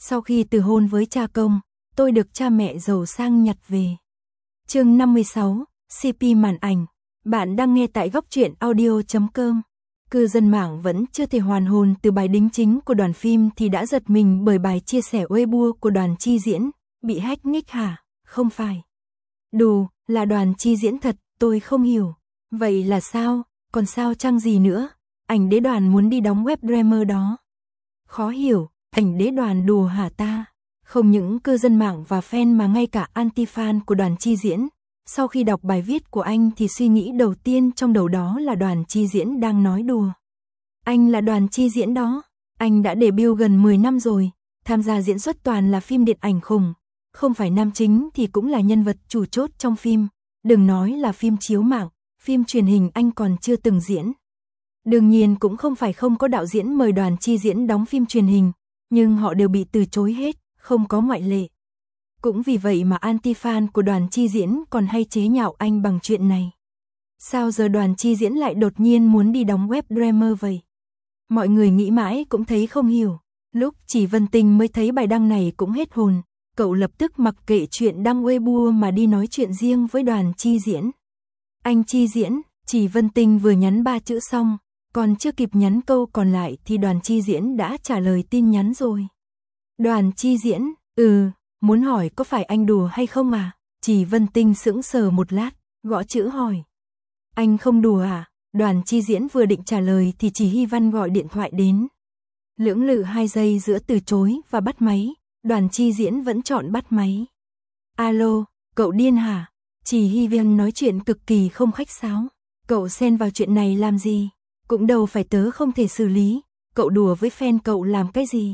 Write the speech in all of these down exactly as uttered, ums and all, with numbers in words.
Sau khi từ hôn với cha công, tôi được cha mẹ giàu sang nhặt về. Chương năm mươi sáu, xê pê màn ảnh. Bạn đang nghe tại góc truyện audio chấm com. Cư dân mạng vẫn chưa thể hoàn hồn từ bài đính chính của đoàn phim thì đã giật mình bởi bài chia sẻ Weibo của Đoàn Chi Diễn. Bị hack nick hả? Không phải. Đù, là Đoàn Chi Diễn thật, tôi không hiểu. Vậy là sao? Còn sao chăng gì nữa? Ảnh đế Đoàn muốn đi đóng web drama đó. Khó hiểu, ảnh đế Đoàn đùa hả ta? Không những cư dân mạng và fan mà ngay cả anti-fan của Đoàn Chi Diễn. Sau khi đọc bài viết của anh thì suy nghĩ đầu tiên trong đầu đó là Đoàn Chi Diễn đang nói đùa. Anh là Đoàn Chi Diễn đó. Anh đã debut gần mười năm rồi, tham gia diễn xuất toàn là phim điện ảnh khủng. Không phải nam chính thì cũng là nhân vật chủ chốt trong phim. Đừng nói là phim chiếu mạng, phim truyền hình anh còn chưa từng diễn. Đương nhiên cũng không phải không có đạo diễn mời Đoàn Chi Diễn đóng phim truyền hình, nhưng họ đều bị từ chối hết, không có ngoại lệ. Cũng vì vậy mà anti-fan của Đoàn Chi Diễn còn hay chế nhạo anh bằng chuyện này. Sao giờ Đoàn Chi Diễn lại đột nhiên muốn đi đóng web drama vậy? Mọi người nghĩ mãi cũng thấy không hiểu. Lúc Chỉ Vân Tinh mới thấy bài đăng này cũng hết hồn. Cậu lập tức mặc kệ chuyện đăng Weibo mà đi nói chuyện riêng với Đoàn Chi Diễn. Anh Chi Diễn, Chỉ Vân Tinh vừa nhắn ba chữ xong, còn chưa kịp nhắn câu còn lại thì Đoàn Chi Diễn đã trả lời tin nhắn rồi. Đoàn Chi Diễn, ừ, muốn hỏi có phải anh đùa hay không à? Chỉ Vân Tinh sững sờ một lát, gõ chữ hỏi. Anh không đùa à? Đoàn Chi Diễn vừa định trả lời thì Chỉ Hy Văn gọi điện thoại đến. Lưỡng lự hai giây giữa từ chối và bắt máy, Đoàn Chi Diễn vẫn chọn bắt máy. Alo, cậu điên hả? Chỉ Hy Văn nói chuyện cực kỳ không khách sáo. Cậu xen vào chuyện này làm gì? Cũng đâu phải tớ không thể xử lý. Cậu đùa với fan cậu làm cái gì?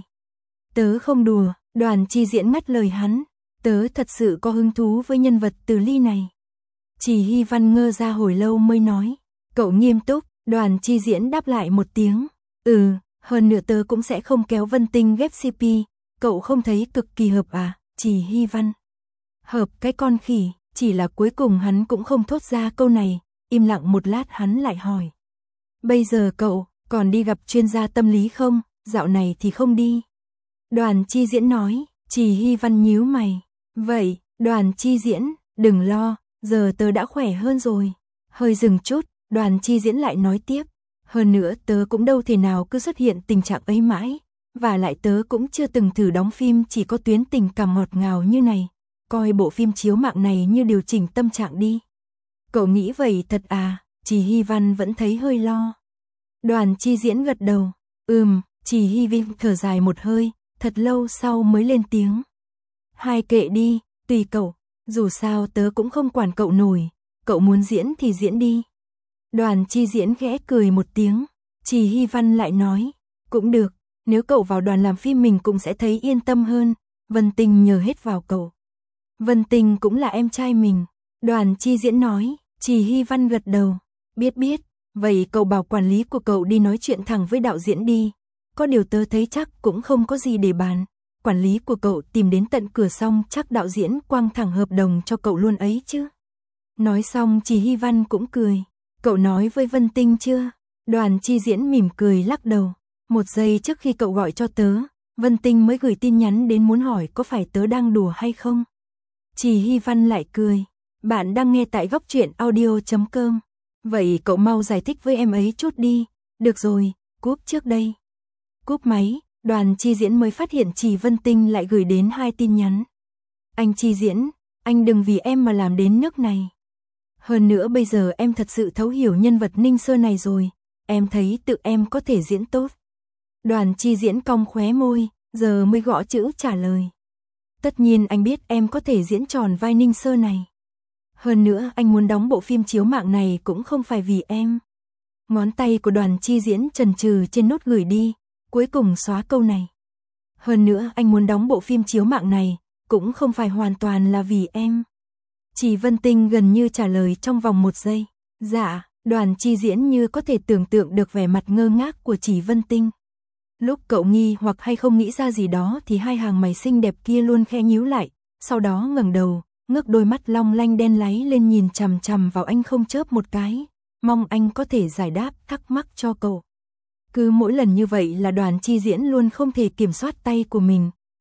Tớ không đùa, Đoàn Chi Diễn ngắt lời hắn. Tớ thật sự có hứng thú với nhân vật Từ Ly này. Chỉ Hy Văn ngơ ra hồi lâu mới nói. Cậu nghiêm túc, Đoàn Chi Diễn đáp lại một tiếng. Ừ, hơn nữa tớ cũng sẽ không kéo Vân Tinh ghép xê pê. Cậu không thấy cực kỳ hợp à? Chỉ Hy Văn. Hợp cái con khỉ, chỉ là cuối cùng hắn cũng không thốt ra câu này. Im lặng một lát hắn lại hỏi. Bây giờ cậu còn đi gặp chuyên gia tâm lý không? Dạo này thì không đi. Đoàn Chi Diễn nói. Chỉ Hy Văn nhíu mày. Vậy, Đoàn Chi Diễn, đừng lo, giờ tớ đã khỏe hơn rồi. Hơi dừng chút, Đoàn Chi Diễn lại nói tiếp. Hơn nữa tớ cũng đâu thể nào cứ xuất hiện tình trạng ấy mãi. Và lại tớ cũng chưa từng thử đóng phim chỉ có tuyến tình cảm ngọt ngào như này. Coi bộ phim chiếu mạng này như điều chỉnh tâm trạng đi. Cậu nghĩ vậy thật à? Chỉ Hy Văn vẫn thấy hơi lo. Đoàn Chi Diễn gật đầu. Ừm, Chỉ Hy Văn thở dài một hơi, thật lâu sau mới lên tiếng. Hai kệ đi, tùy cậu, dù sao tớ cũng không quản cậu nổi, cậu muốn diễn thì diễn đi. Đoàn Chi Diễn khẽ cười một tiếng, Chỉ Hy Văn lại nói, cũng được, nếu cậu vào đoàn làm phim mình cũng sẽ thấy yên tâm hơn, Vân Tinh nhờ hết vào cậu. Vân Tinh cũng là em trai mình, Đoàn Chi Diễn nói, Chỉ Hy Văn gật đầu, biết biết, vậy cậu bảo quản lý của cậu đi nói chuyện thẳng với đạo diễn đi, có điều tớ thấy chắc cũng không có gì để bàn. Quản lý của cậu tìm đến tận cửa xong chắc đạo diễn quăng thẳng hợp đồng cho cậu luôn ấy chứ. Nói xong Chỉ Hy Văn cũng cười. Cậu nói với Vân Tinh chưa? Đoàn Chi Diễn mỉm cười lắc đầu. Một giây trước khi cậu gọi cho tớ, Vân Tinh mới gửi tin nhắn đến muốn hỏi có phải tớ đang đùa hay không. Chỉ Hy Văn lại cười. Bạn đang nghe tại góc truyện audio chấm com. Vậy cậu mau giải thích với em ấy chút đi. Được rồi, cúp trước đây. Cúp máy. Đoàn Chi Diễn mới phát hiện Chỉ Vân Tinh lại gửi đến hai tin nhắn. Anh Chi Diễn, anh đừng vì em mà làm đến nước này. Hơn nữa bây giờ em thật sự thấu hiểu nhân vật Ninh Sơ này rồi, em thấy tự em có thể diễn tốt. Đoàn Chi Diễn cong khóe môi, giờ mới gõ chữ trả lời. Tất nhiên anh biết em có thể diễn tròn vai Ninh Sơ này. Hơn nữa anh muốn đóng bộ phim chiếu mạng này cũng không phải vì em. Ngón tay của Đoàn Chi Diễn chần chừ trên nốt gửi đi. Cuối cùng xóa câu này. Hơn nữa anh muốn đóng bộ phim chiếu mạng này, cũng không phải hoàn toàn là vì em. Chỉ Vân Tinh gần như trả lời trong vòng một giây. Dạ, Đoàn Chi Diễn như có thể tưởng tượng được vẻ mặt ngơ ngác của Chỉ Vân Tinh. Lúc cậu nghi hoặc hay không nghĩ ra gì đó thì hai hàng mày xinh đẹp kia luôn khẽ nhíu lại, sau đó ngẩng đầu, ngước đôi mắt long lanh đen láy lên nhìn chằm chằm vào anh không chớp một cái, mong anh có thể giải đáp thắc mắc cho cậu. Cứ mỗi lần như vậy là Đoàn Chi Diễn luôn không thể kiểm soát tay của mình,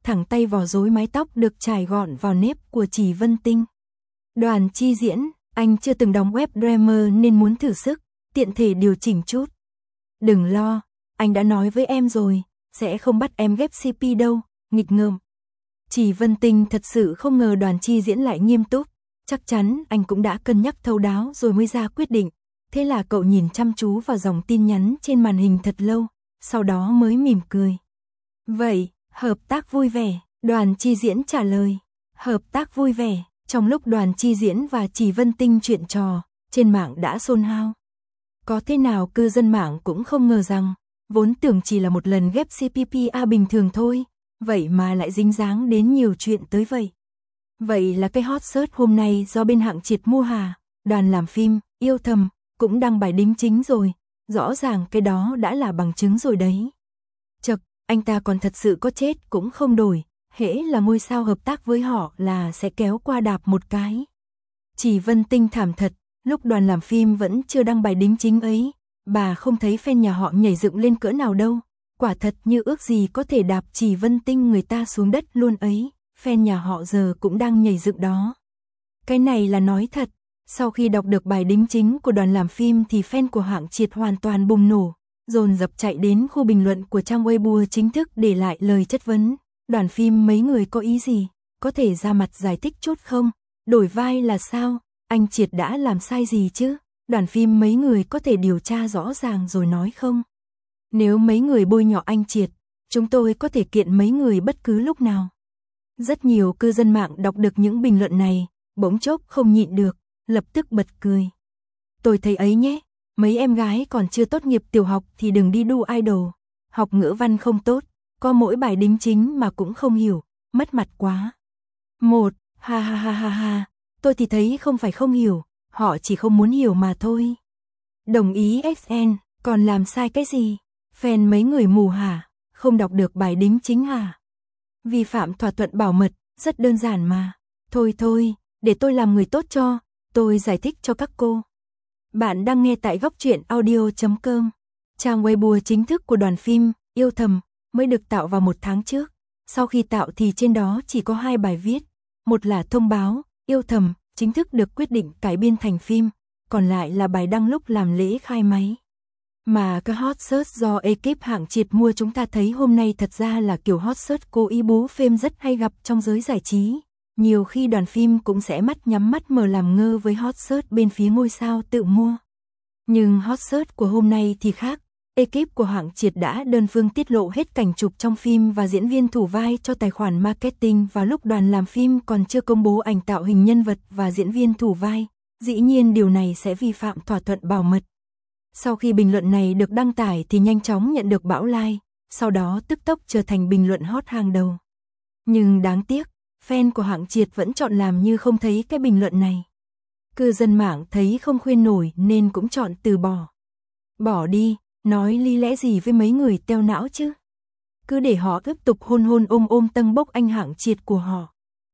thẳng tay vò rối mái tóc được trải gọn vào nếp của Chỉ Vân Tinh. Đoàn Chi Diễn, anh chưa từng đóng web drama nên muốn thử sức, tiện thể điều chỉnh chút. Đừng lo, anh đã nói với em rồi, sẽ không bắt em ghép xê pê đâu, nghịch ngợm. Chỉ Vân Tinh thật sự không ngờ Đoàn Chi Diễn lại nghiêm túc, chắc chắn anh cũng đã cân nhắc thấu đáo rồi mới ra quyết định. Thế là cậu nhìn chăm chú vào dòng tin nhắn trên màn hình thật lâu, sau đó mới mỉm cười. Vậy, hợp tác vui vẻ, Đoàn Chi Diễn trả lời. Hợp tác vui vẻ, trong lúc Đoàn Chi Diễn và Chỉ Vân Tinh chuyện trò, trên mạng đã xôn xao. Có thế nào cư dân mạng cũng không ngờ rằng, vốn tưởng chỉ là một lần ghép xê pê pê a bình thường thôi, vậy mà lại dính dáng đến nhiều chuyện tới vậy. Vậy là cái hot search hôm nay do bên Hạng Triệt mua hà, đoàn làm phim, yêu thầm, cũng đăng bài đính chính rồi, rõ ràng cái đó đã là bằng chứng rồi đấy. Chật, anh ta còn thật sự có chết cũng không đổi, hễ là ngôi sao hợp tác với họ là sẽ kéo qua đạp một cái. Chỉ Vân Tinh thảm thật, lúc đoàn làm phim vẫn chưa đăng bài đính chính ấy, bà không thấy fan nhà họ nhảy dựng lên cỡ nào đâu, quả thật như ước gì có thể đạp Chỉ Vân Tinh người ta xuống đất luôn ấy, fan nhà họ giờ cũng đang nhảy dựng đó. Cái này là nói thật, sau khi đọc được bài đính chính của đoàn làm phim thì fan của Hạng Triệt hoàn toàn bùng nổ, dồn dập chạy đến khu bình luận của trang Weibo chính thức để lại lời chất vấn. Đoàn phim mấy người có ý gì, có thể ra mặt giải thích chút không? Đổi vai là sao? Anh Triệt đã làm sai gì chứ? Đoàn phim mấy người có thể điều tra rõ ràng rồi nói không? Nếu mấy người bôi nhọ anh Triệt, chúng tôi có thể kiện mấy người bất cứ lúc nào. Rất nhiều cư dân mạng đọc được những bình luận này, bỗng chốc không nhịn được, lập tức bật cười. Tôi thấy ấy nhé, mấy em gái còn chưa tốt nghiệp tiểu học thì đừng đi đu idol, học ngữ văn không tốt, có mỗi bài đính chính mà cũng không hiểu, mất mặt quá. Một, ha ha ha ha ha, tôi thì thấy không phải không hiểu, họ chỉ không muốn hiểu mà thôi. Đồng ý ích en, còn làm sai cái gì? Fan mấy người mù hả? Không đọc được bài đính chính hả? Vi phạm thỏa thuận bảo mật, rất đơn giản mà. Thôi thôi, để tôi làm người tốt cho, tôi giải thích cho các cô. Bạn đang nghe tại góc truyện audio chấm com. Trang Weibo chính thức của đoàn phim Yêu Thầm mới được tạo vào một tháng trước. Sau khi tạo thì trên đó chỉ có hai bài viết. Một là thông báo Yêu Thầm chính thức được quyết định cải biên thành phim, còn lại là bài đăng lúc làm lễ khai máy. Mà cái hot search do ekip Hạng Triệt mua chúng ta thấy hôm nay thật ra là kiểu hot search cố ý bú phêm rất hay gặp trong giới giải trí. Nhiều khi đoàn phim cũng sẽ mắt nhắm mắt mở làm ngơ với hot search bên phía ngôi sao tự mua. Nhưng hot search của hôm nay thì khác. Ekip của Hạng Triệt đã đơn phương tiết lộ hết cảnh chụp trong phim và diễn viên thủ vai cho tài khoản marketing vào lúc đoàn làm phim còn chưa công bố ảnh tạo hình nhân vật và diễn viên thủ vai. Dĩ nhiên điều này sẽ vi phạm thỏa thuận bảo mật. Sau khi bình luận này được đăng tải thì nhanh chóng nhận được bão like, sau đó tức tốc trở thành bình luận hot hàng đầu. Nhưng đáng tiếc, fan của Hạng Triệt vẫn chọn làm như không thấy cái bình luận này. Cư dân mạng thấy không khuyên nổi nên cũng chọn từ bỏ. Bỏ đi, nói lý lẽ gì với mấy người teo não chứ? Cứ để họ tiếp tục hôn hôn ôm ôm tâng bốc anh Hạng Triệt của họ.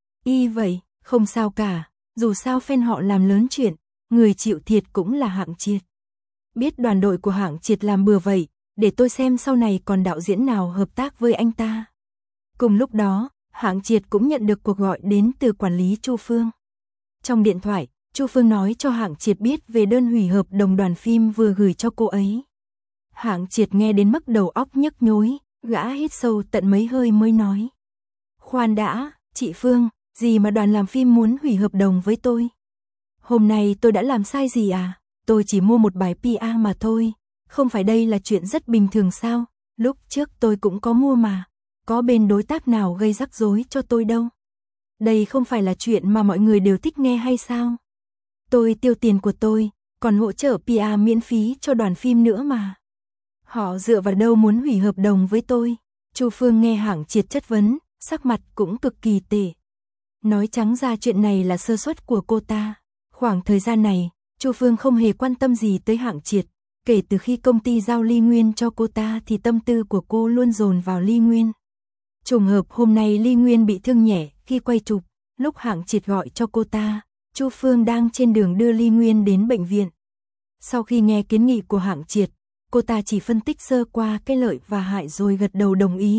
Y vậy, không sao cả, dù sao fan họ làm lớn chuyện, người chịu thiệt cũng là Hạng Triệt. Biết đoàn đội của Hạng Triệt làm bừa vậy, để tôi xem sau này còn đạo diễn nào hợp tác với anh ta. Cùng lúc đó, Hạng Triệt cũng nhận được cuộc gọi đến từ quản lý Chu Phương. Trong điện thoại, Chu Phương nói cho Hạng Triệt biết về đơn hủy hợp đồng đoàn phim vừa gửi cho cô ấy. Hạng Triệt nghe đến mức đầu óc nhức nhối, gã hít sâu tận mấy hơi mới nói. Khoan đã, chị Phương, gì mà đoàn làm phim muốn hủy hợp đồng với tôi? Hôm nay tôi đã làm sai gì à? Tôi chỉ mua một bài pê e mà thôi, không phải đây là chuyện rất bình thường sao? Lúc trước tôi cũng có mua mà, có bên đối tác nào gây rắc rối cho tôi đâu. Đây không phải là chuyện mà mọi người đều thích nghe hay sao? Tôi tiêu tiền của tôi, còn hỗ trợ pê e miễn phí cho đoàn phim nữa mà. Họ dựa vào đâu muốn hủy hợp đồng với tôi? Chu Phương nghe Hạng Triệt chất vấn, sắc mặt cũng cực kỳ tệ. Nói trắng ra chuyện này là sơ suất của cô ta. Khoảng thời gian này, Chu Phương không hề quan tâm gì tới Hạng Triệt. Kể từ khi công ty giao Ly Nguyên cho cô ta thì tâm tư của cô luôn dồn vào Ly Nguyên. Trùng hợp hôm nay Ly Nguyên bị thương nhẹ khi quay chụp, lúc Hạng Triệt gọi cho cô ta, Chu Phương đang trên đường đưa Ly Nguyên đến bệnh viện. Sau khi nghe kiến nghị của Hạng Triệt, cô ta chỉ phân tích sơ qua cái lợi và hại rồi gật đầu đồng ý,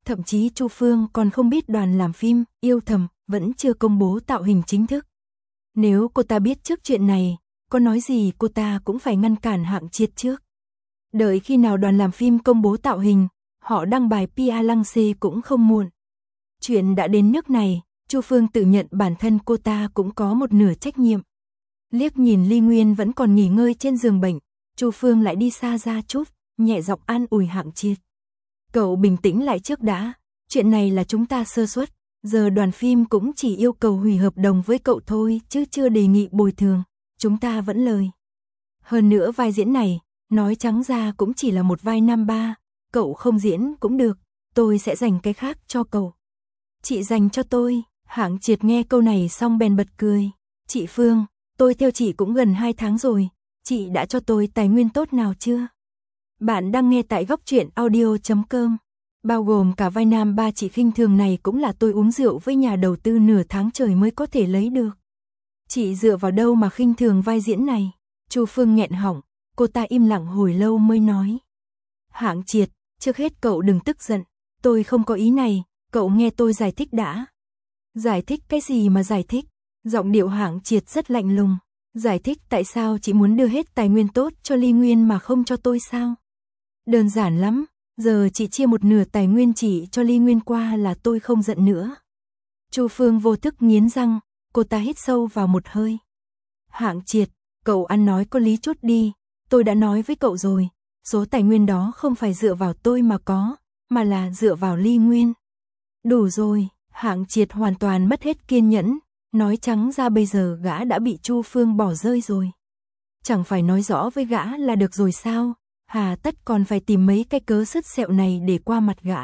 Thậm chí Chu Phương còn không biết đoàn làm phim Yêu Thầm vẫn chưa công bố tạo hình chính thức. Nếu cô ta biết trước chuyện này, có nói gì cô ta cũng phải ngăn cản Hạng Triệt trước. Đợi khi nào đoàn làm phim công bố tạo hình, họ đăng bài pê e lăng xê cũng không muộn. Chuyện đã đến nước này, Chu Phương tự nhận bản thân cô ta cũng có một nửa trách nhiệm. Liếc nhìn Ly Nguyên vẫn còn nghỉ ngơi trên giường bệnh, Chu Phương lại đi xa ra chút, nhẹ giọng an ủi Hạng Triệt. Cậu bình tĩnh lại trước đã, chuyện này là chúng ta sơ suất, giờ đoàn phim cũng chỉ yêu cầu hủy hợp đồng với cậu thôi chứ chưa đề nghị bồi thường, chúng ta vẫn lời. Hơn nữa vai diễn này, nói trắng ra cũng chỉ là một vai nam ba, cậu không diễn cũng được, tôi sẽ dành cái khác cho cậu. Chị dành cho tôi, Hạng Triệt nghe câu này xong bèn bật cười. Chị Phương, tôi theo chị cũng gần hai tháng rồi, chị đã cho tôi tài nguyên tốt nào chưa? Bạn đang nghe tại góc truyện audio chấm com. Bao gồm cả vai nam ba chị khinh thường này cũng là tôi uống rượu với nhà đầu tư nửa tháng trời mới có thể lấy được. Chị dựa vào đâu mà khinh thường vai diễn này? Chu Phương nghẹn họng, cô ta im lặng hồi lâu mới nói. Hạng Triệt, trước hết cậu đừng tức giận, tôi không có ý này, cậu nghe tôi giải thích đã. Giải thích cái gì mà giải thích? Giọng điệu Hạng Triệt rất lạnh lùng. Giải thích tại sao chị muốn đưa hết tài nguyên tốt cho Ly Nguyên mà không cho tôi sao? Đơn giản lắm, giờ chị chia một nửa tài nguyên chỉ cho Ly Nguyên qua là tôi không giận nữa. Chu Phương vô thức nghiến răng, cô ta hít sâu vào một hơi. Hạng Triệt, cậu ăn nói có lý chút đi, tôi đã nói với cậu rồi, số tài nguyên đó không phải dựa vào tôi mà có, mà là dựa vào Ly Nguyên. Đủ rồi, Hạng Triệt hoàn toàn mất hết kiên nhẫn, nói trắng ra bây giờ gã đã bị Chu Phương bỏ rơi rồi. Chẳng phải nói rõ với gã là được rồi sao, hà tất còn phải tìm mấy cái cớ sứt sẹo này để qua mặt gã.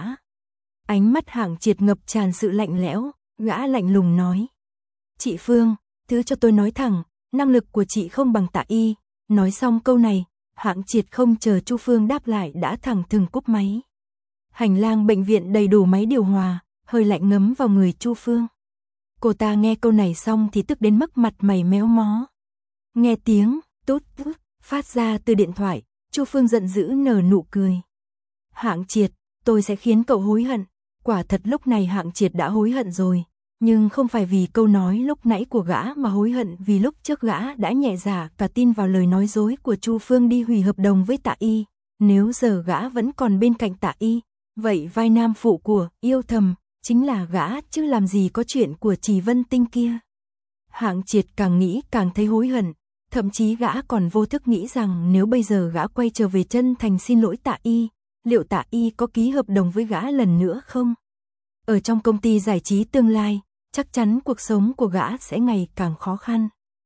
Ánh mắt Hạng Triệt ngập tràn sự lạnh lẽo, gã lạnh lùng nói. Chị Phương, thứ cho tôi nói thẳng, năng lực của chị không bằng Tạ Y. Nói xong câu này, Hạng Triệt không chờ Chu Phương đáp lại đã thẳng thừng cúp máy. Hành lang bệnh viện đầy đủ máy điều hòa, hơi lạnh ngấm vào người Chu Phương. Cô ta nghe câu này xong thì tức đến mức mặt mày méo mó. Nghe tiếng tút tút phát ra từ điện thoại, Chu Phương giận dữ nở nụ cười. Hạng Triệt, tôi sẽ khiến cậu hối hận. Quả thật lúc này Hạng Triệt đã hối hận rồi, nhưng không phải vì câu nói lúc nãy của gã mà hối hận vì lúc trước gã đã nhẹ dạ cả tin vào lời nói dối của Chu Phương đi hủy hợp đồng với Tạ Y. Nếu giờ gã vẫn còn bên cạnh Tạ Y, vậy vai nam phụ của Yêu Thầm chính là gã chứ làm gì có chuyện của Trì Vân Tinh kia. Hạng Triệt càng nghĩ càng thấy hối hận, thậm chí gã còn vô thức nghĩ rằng nếu bây giờ gã quay trở về chân thành xin lỗi Tạ Y, liệu Tạ Y có ký hợp đồng với gã lần nữa không? Ở trong công ty giải trí tương lai, chắc chắn cuộc sống của gã sẽ ngày càng khó khăn.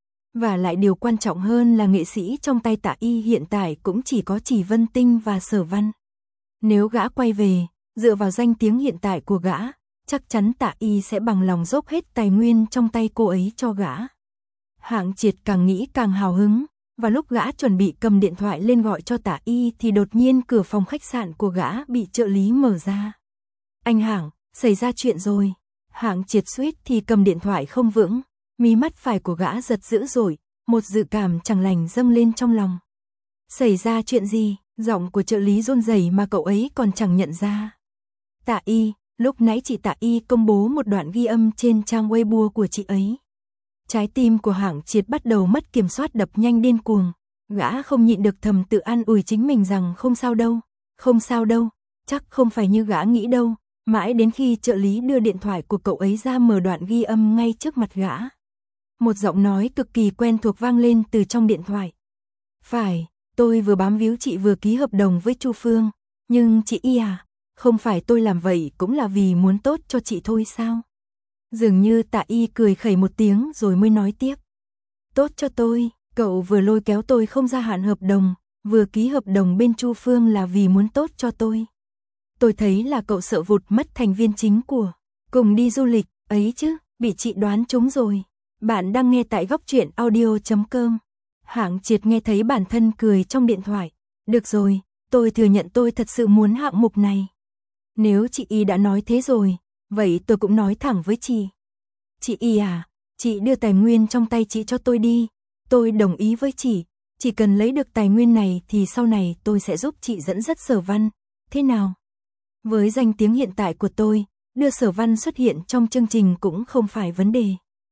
Và lại điều quan trọng hơn là nghệ sĩ trong tay Tạ Y hiện tại cũng chỉ có Trì Vân Tinh và Sở Văn. Nếu gã quay về, dựa vào danh tiếng hiện tại của gã, chắc chắn Tạ Y sẽ bằng lòng dốc hết tài nguyên trong tay cô ấy cho gã. Hạng Triệt càng nghĩ càng hào hứng, và lúc gã chuẩn bị cầm điện thoại lên gọi cho Tạ Y thì đột nhiên cửa phòng khách sạn của gã bị trợ lý mở ra. Anh Hạng, xảy ra chuyện rồi. Hạng Triệt suýt thì cầm điện thoại không vững, mí mắt phải của gã giật dữ dội, một dự cảm chẳng lành dâng lên trong lòng. Xảy ra chuyện gì? Giọng của trợ lý run rẩy mà cậu ấy còn chẳng nhận ra. Tạ Y, lúc nãy chị Tạ Y công bố một đoạn ghi âm trên trang Weibo của chị ấy. Trái tim của Hạng Triệt bắt đầu mất kiểm soát đập nhanh điên cuồng. Gã không nhịn được thầm tự an ủi chính mình rằng không sao đâu, không sao đâu, chắc không phải như gã nghĩ đâu. Mãi đến khi trợ lý đưa điện thoại của cậu ấy ra mở đoạn ghi âm ngay trước mặt gã. Một giọng nói cực kỳ quen thuộc vang lên từ trong điện thoại. Phải, tôi vừa bám víu chị vừa ký hợp đồng với Chu Phương, nhưng chị Y à, không phải tôi làm vậy cũng là vì muốn tốt cho chị thôi sao? Dường như Tạ Y cười khẩy một tiếng rồi mới nói tiếp. Tốt cho tôi, cậu vừa lôi kéo tôi không gia hạn hợp đồng, vừa ký hợp đồng bên Chu Phương là vì muốn tốt cho tôi. Tôi thấy là cậu sợ vụt mất thành viên chính của cùng đi du lịch, ấy chứ, bị chị đoán trúng rồi. Bạn đang nghe tại góc truyện audio chấm com. Hạng Triệt nghe thấy bản thân cười trong điện thoại. Được rồi, tôi thừa nhận tôi thật sự muốn hạng mục này. Nếu chị Y đã nói thế rồi, vậy tôi cũng nói thẳng với chị. Chị Y à, chị đưa tài nguyên trong tay chị cho tôi đi. Tôi đồng ý với chị, chỉ cần lấy được tài nguyên này thì sau này tôi sẽ giúp chị dẫn dắt Sở Văn. Thế nào? Với danh tiếng hiện tại của tôi, đưa Sở Văn xuất hiện trong chương trình cũng không phải vấn đề.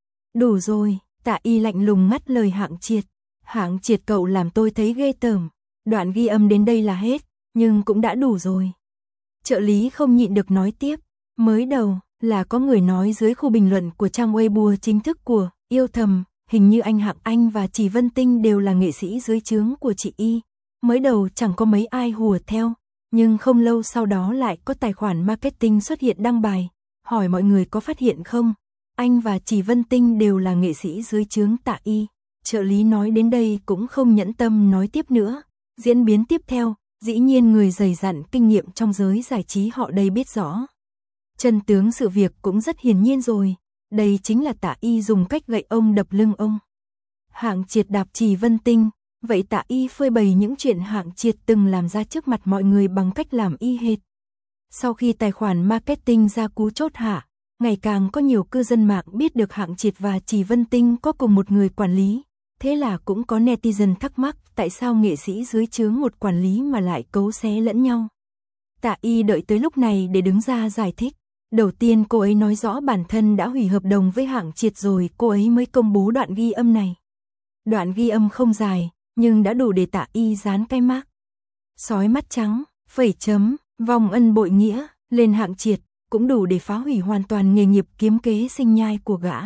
Đủ rồi, Tạ Y lạnh lùng ngắt lời Hạng Triệt. Hạng Triệt cậu làm tôi thấy ghê tởm. Đoạn ghi âm đến đây là hết, nhưng cũng đã đủ rồi. Trợ lý không nhịn được nói tiếp. Mới đầu là có người nói dưới khu bình luận của trang Weibo chính thức của Yêu Thầm, hình như anh Hạng Anh và chị Vân Tinh đều là nghệ sĩ dưới trướng của chị Y. Mới đầu chẳng có mấy ai hùa theo, nhưng không lâu sau đó lại có tài khoản marketing xuất hiện đăng bài, hỏi mọi người có phát hiện không? Anh và chị Vân Tinh đều là nghệ sĩ dưới trướng Tạ Y. Trợ lý nói đến đây cũng không nhẫn tâm nói tiếp nữa. Diễn biến tiếp theo, dĩ nhiên người dày dặn kinh nghiệm trong giới giải trí họ đây biết rõ. Chân tướng sự việc cũng rất hiển nhiên rồi, đây chính là Tạ Y dùng cách gậy ông đập lưng ông. Hạng Triệt đạp chị Vân Tinh, vậy Tạ Y phơi bày những chuyện Hạng Triệt từng làm ra trước mặt mọi người bằng cách làm y hệt. Sau khi tài khoản marketing ra cú chốt hạ, ngày càng có nhiều cư dân mạng biết được Hạng Triệt và chị Vân Tinh có cùng một người quản lý. Thế là cũng có netizen thắc mắc tại sao nghệ sĩ dưới trướng một quản lý mà lại cấu xé lẫn nhau. Tạ Y đợi tới lúc này để đứng ra giải thích. Đầu tiên cô ấy nói rõ bản thân đã hủy hợp đồng với Hạng Triệt rồi cô ấy mới công bố đoạn ghi âm này. Đoạn ghi âm không dài, nhưng đã đủ để Tạ Y dán cái mác sói mắt trắng, phẩy chấm, vong ân bội nghĩa, lên Hạng Triệt, cũng đủ để phá hủy hoàn toàn nghề nghiệp kiếm kế sinh nhai của gã.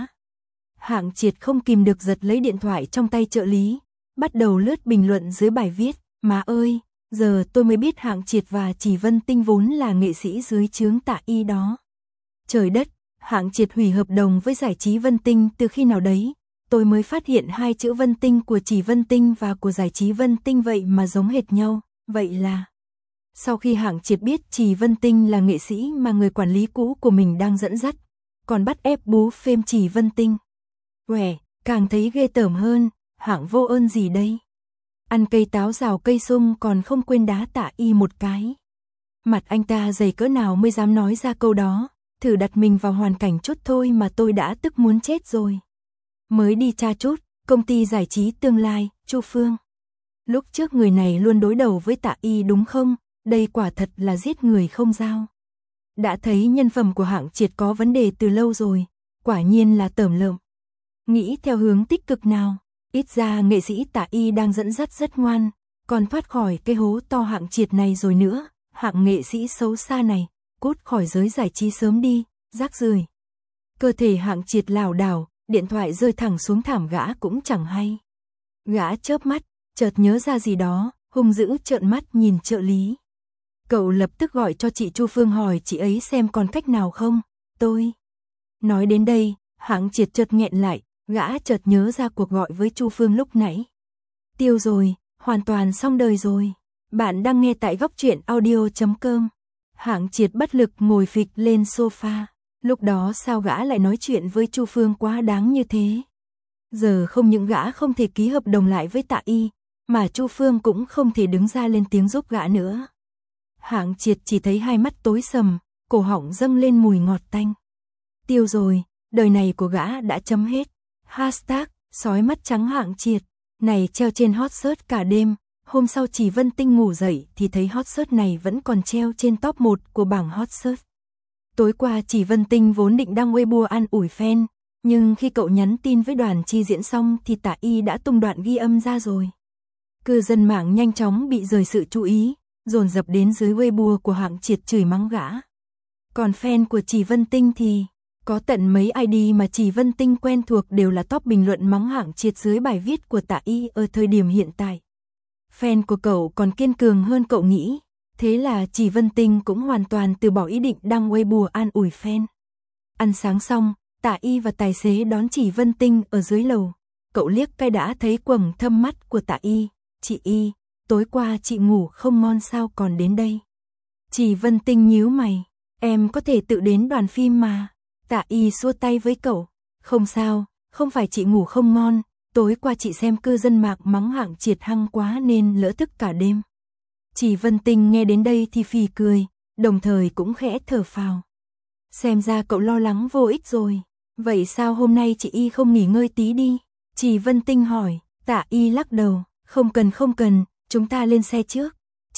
Hạng Triệt không kìm được giật lấy điện thoại trong tay trợ lý, bắt đầu lướt bình luận dưới bài viết, má ơi, giờ tôi mới biết Hạng Triệt và chị Vân Tinh vốn là nghệ sĩ dưới trướng Tạ Y đó. Trời đất, Hạng Triệt hủy hợp đồng với giải trí Vân Tinh từ khi nào đấy, tôi mới phát hiện hai chữ Vân Tinh của chị Vân Tinh và của giải trí Vân Tinh vậy mà giống hệt nhau, vậy là... Sau khi Hạng Triệt biết chị Vân Tinh là nghệ sĩ mà người quản lý cũ của mình đang dẫn dắt, còn bắt ép bú phêm chị Vân Tinh. Quẻ, càng thấy ghê tởm hơn, Hạng vô ơn gì đây? Ăn cây táo rào cây sung còn không quên đá Tạ Y một cái. Mặt anh ta dày cỡ nào mới dám nói ra câu đó, thử đặt mình vào hoàn cảnh chút thôi mà tôi đã tức muốn chết rồi. Mới đi tra chút, công ty giải trí tương lai, Chu Phương. Lúc trước người này luôn đối đầu với Tạ Y đúng không? Đây quả thật là giết người không dao. Đã thấy nhân phẩm của Hạng Triệt có vấn đề từ lâu rồi, quả nhiên là tởm lợm. Nghĩ theo hướng tích cực nào, ít ra nghệ sĩ Tạ Y đang dẫn dắt rất ngoan, còn thoát khỏi cái hố to Hạng Triệt này rồi nữa, Hạng nghệ sĩ xấu xa này, cút khỏi giới giải trí sớm đi, rác rưởi. Cơ thể Hạng Triệt lảo đảo, điện thoại rơi thẳng xuống thảm gã cũng chẳng hay. Gã chớp mắt, chợt nhớ ra gì đó, hung dữ trợn mắt nhìn trợ lý. Cậu lập tức gọi cho chị Chu Phương hỏi chị ấy xem còn cách nào không, tôi. Nói đến đây, Hạng Triệt chợt nghẹn lại, gã chợt nhớ ra cuộc gọi với Chu Phương lúc nãy. Tiêu rồi, hoàn toàn xong đời rồi. Bạn đang nghe tại góc truyện audio chấm com. Hạng Triệt bất lực ngồi phịch lên sofa. Lúc đó sao gã lại nói chuyện với Chu Phương quá đáng như thế? Giờ không những gã không thể ký hợp đồng lại với Tạ Y, mà Chu Phương cũng không thể đứng ra lên tiếng giúp gã nữa. Hạng Triệt chỉ thấy hai mắt tối sầm, cổ họng dâng lên mùi ngọt tanh. Tiêu rồi, đời này của gã đã chấm hết. Hashtag, sói mắt trắng Hạng Triệt, này treo trên hot search cả đêm. Hôm sau chị Vân Tinh ngủ dậy thì thấy hot search này vẫn còn treo trên top một của bảng hot search. Tối qua chị Vân Tinh vốn định đăng Weibo an ủi fan, nhưng khi cậu nhắn tin với đoàn chi diễn xong thì Tạ Y đã tung đoạn ghi âm ra rồi. Cư dân mạng nhanh chóng bị rời sự chú ý, dồn dập đến dưới Weibo của Hạng Triệt chửi mắng gã. Còn fan của chị Vân Tinh thì có tận mấy i đê mà chị Vân Tinh quen thuộc đều là top bình luận mắng Hạng Triệt dưới bài viết của Tạ Y ở thời điểm hiện tại. Fan của cậu còn kiên cường hơn cậu nghĩ, thế là chị Vân Tinh cũng hoàn toàn từ bỏ ý định đăng Weibo an ủi fan. Ăn sáng xong, Tạ Y và tài xế đón chị Vân Tinh ở dưới lầu. Cậu liếc cái đã thấy quầng thâm mắt của Tạ Y. Chị Y, tối qua chị ngủ không ngon sao còn đến đây? Chị Vân Tinh nhíu mày, em có thể tự đến đoàn phim mà. Tạ Y xua tay với cậu, không sao, không phải chị ngủ không ngon, tối qua chị xem cư dân mạng mắng Hạng Triệt hăng quá nên lỡ thức cả đêm. Chị Vân Tinh nghe đến đây thì phì cười, đồng thời cũng khẽ thở phào. Xem ra cậu lo lắng vô ích rồi, vậy sao hôm nay chị Y không nghỉ ngơi tí đi? Chị Vân Tinh hỏi. Tạ Y lắc đầu, không cần không cần, chúng ta lên xe trước.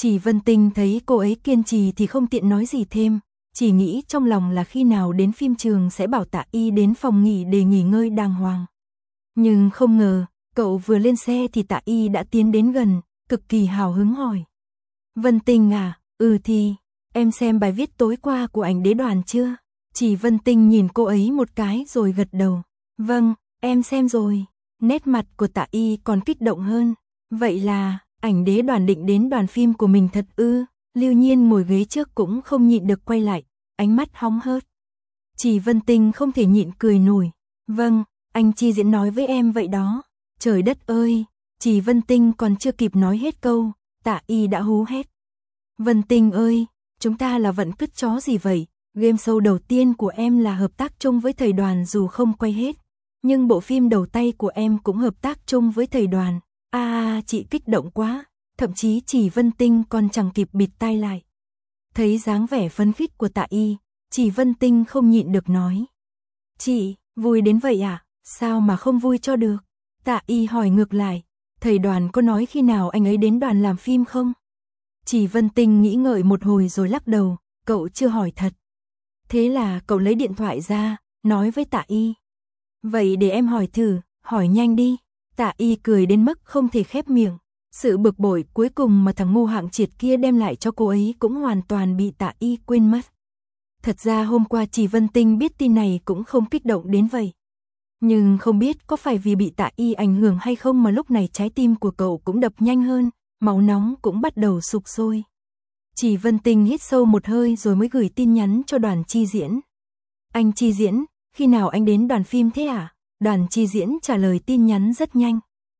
Chỉ Vân Tinh thấy cô ấy kiên trì thì không tiện nói gì thêm, chỉ nghĩ trong lòng là khi nào đến phim trường sẽ bảo Tạ Y đến phòng nghỉ để nghỉ ngơi đàng hoàng. Nhưng không ngờ, cậu vừa lên xe thì Tạ Y đã tiến đến gần, cực kỳ hào hứng hỏi. Vân Tinh à, ừ thì, em xem bài viết tối qua của ảnh Đế Đoàn chưa? Chỉ Vân Tinh nhìn cô ấy một cái rồi gật đầu. Vâng, em xem rồi. Nét mặt của Tạ Y còn kích động hơn. Vậy là, ảnh Đế Đoàn định đến đoàn phim của mình thật ư? Lưu Nhiên ngồi ghế trước cũng không nhịn được quay lại, ánh mắt hóng hớt. Chỉ Vân Tinh không thể nhịn cười nổi. Vâng, anh Chi Diễn nói với em vậy đó. Trời đất ơi, Chỉ Vân Tinh còn chưa kịp nói hết câu, Tạ Y đã hú hét. Vân Tinh ơi, chúng ta là vận cứt chó gì vậy? Game show đầu tiên của em là hợp tác chung với Thầy Đoàn dù không quay hết. Nhưng bộ phim đầu tay của em cũng hợp tác chung với Thầy Đoàn. À, chị kích động quá. Thậm chí Chỉ Vân Tinh còn chẳng kịp bịt tai lại. Thấy dáng vẻ phấn khích của Tạ Y, Chỉ Vân Tinh không nhịn được nói. Chị, vui đến vậy à? Sao mà không vui cho được? Tạ Y hỏi ngược lại. Thầy Đoàn có nói khi nào anh ấy đến đoàn làm phim không? Chỉ Vân Tinh nghĩ ngợi một hồi rồi lắc đầu. Cậu chưa hỏi thật. Thế là cậu lấy điện thoại ra, nói với Tạ Y. Vậy để em hỏi thử, hỏi nhanh đi. Tạ Y cười đến mức không thể khép miệng. Sự bực bội cuối cùng mà thằng ngu hạng triệt kia đem lại cho cô ấy cũng hoàn toàn bị Tạ Y quên mất. Thật ra hôm qua Chỉ Vân Tinh biết tin này cũng không kích động đến vậy. Nhưng không biết có phải vì bị Tạ Y ảnh hưởng hay không mà lúc này trái tim của cậu cũng đập nhanh hơn, máu nóng cũng bắt đầu sục sôi. Chỉ Vân Tinh hít sâu một hơi rồi mới gửi tin nhắn cho Đoàn Chi Diễn. Anh Chi Diễn, khi nào anh đến đoàn phim thế à? Đoàn Chi Diễn trả lời tin nhắn rất nhanh.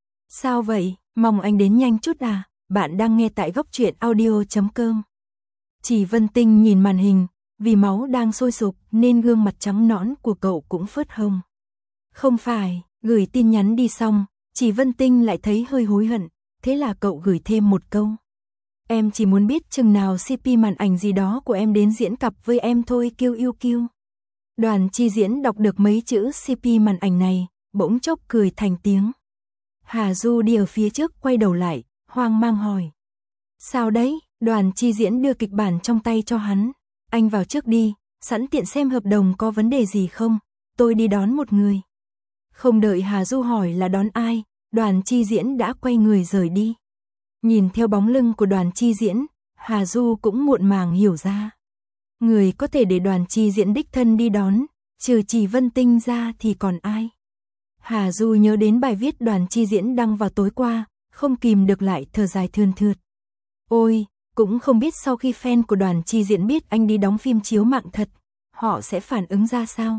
Sao vậy, mong anh đến nhanh chút à? Bạn đang nghe tại góc truyện audio chấm com. Chỉ Vân Tinh nhìn màn hình, vì máu đang sôi sục nên gương mặt trắng nõn của cậu cũng phớt hồng. Không phải, gửi tin nhắn đi xong, Chỉ Vân Tinh lại thấy hơi hối hận, thế là cậu gửi thêm một câu. Em chỉ muốn biết chừng nào xê pê màn ảnh gì đó của em đến diễn cặp với em thôi kiêu yêu kiêu. Đoàn Chi Diễn đọc được mấy chữ xê pê màn ảnh này, bỗng chốc cười thành tiếng. Hà Du đi ở phía trước quay đầu lại, hoang mang hỏi. Sao đấy? Đoàn Chi Diễn đưa kịch bản trong tay cho hắn. Anh vào trước đi, sẵn tiện xem hợp đồng có vấn đề gì không, tôi đi đón một người. Không đợi Hà Du hỏi là đón ai, Đoàn Chi Diễn đã quay người rời đi. Nhìn theo bóng lưng của Đoàn Chi Diễn, Hà Du cũng muộn màng hiểu ra. Người có thể để Đoàn Chi Diễn đích thân đi đón, trừ Chỉ Vân Tinh ra thì còn ai? Hà Du nhớ đến bài viết Đoàn Chi Diễn đăng vào tối qua, không kìm được lại thở dài thườn thượt. Ôi, cũng không biết sau khi fan của Đoàn Chi Diễn biết anh đi đóng phim chiếu mạng thật, họ sẽ phản ứng ra sao?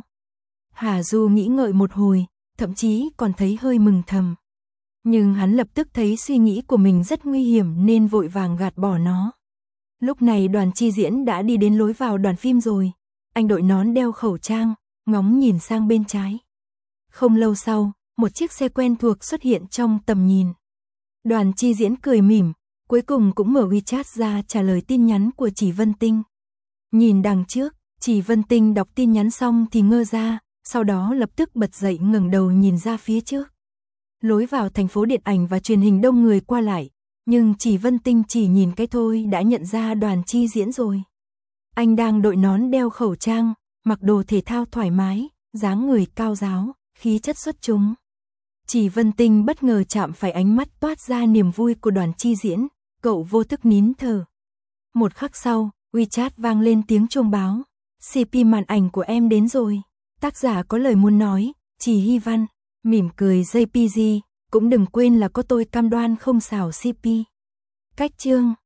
Hà Du nghĩ ngợi một hồi, thậm chí còn thấy hơi mừng thầm. Nhưng hắn lập tức thấy suy nghĩ của mình rất nguy hiểm nên vội vàng gạt bỏ nó. Lúc này Đoàn Chi Diễn đã đi đến lối vào đoàn phim rồi. Anh đội nón đeo khẩu trang, ngóng nhìn sang bên trái. Không lâu sau, một chiếc xe quen thuộc xuất hiện trong tầm nhìn. Đoàn Chi Diễn cười mỉm, cuối cùng cũng mở WeChat ra trả lời tin nhắn của Chỉ Vân Tinh. Nhìn đằng trước, Chỉ Vân Tinh đọc tin nhắn xong thì ngơ ra, sau đó lập tức bật dậy ngẩng đầu nhìn ra phía trước. Lối vào thành phố điện ảnh và truyền hình đông người qua lại, nhưng Chỉ Vân Tinh chỉ nhìn cái thôi đã nhận ra Đoàn Chi Diễn rồi. Anh đang đội nón đeo khẩu trang, mặc đồ thể thao thoải mái, dáng người cao ráo, khí chất xuất chúng. Chỉ Vân Tinh bất ngờ chạm phải ánh mắt toát ra niềm vui của Đoàn Chi Diễn, cậu vô thức nín thở. Một khắc sau, WeChat vang lên tiếng chuông báo. xê pê màn ảnh của em đến rồi. Tác giả có lời muốn nói, Chỉ Hy Văn. Mỉm cười giê pê giê, cũng đừng quên là có tôi cam đoan không xào xê pê. Cách chương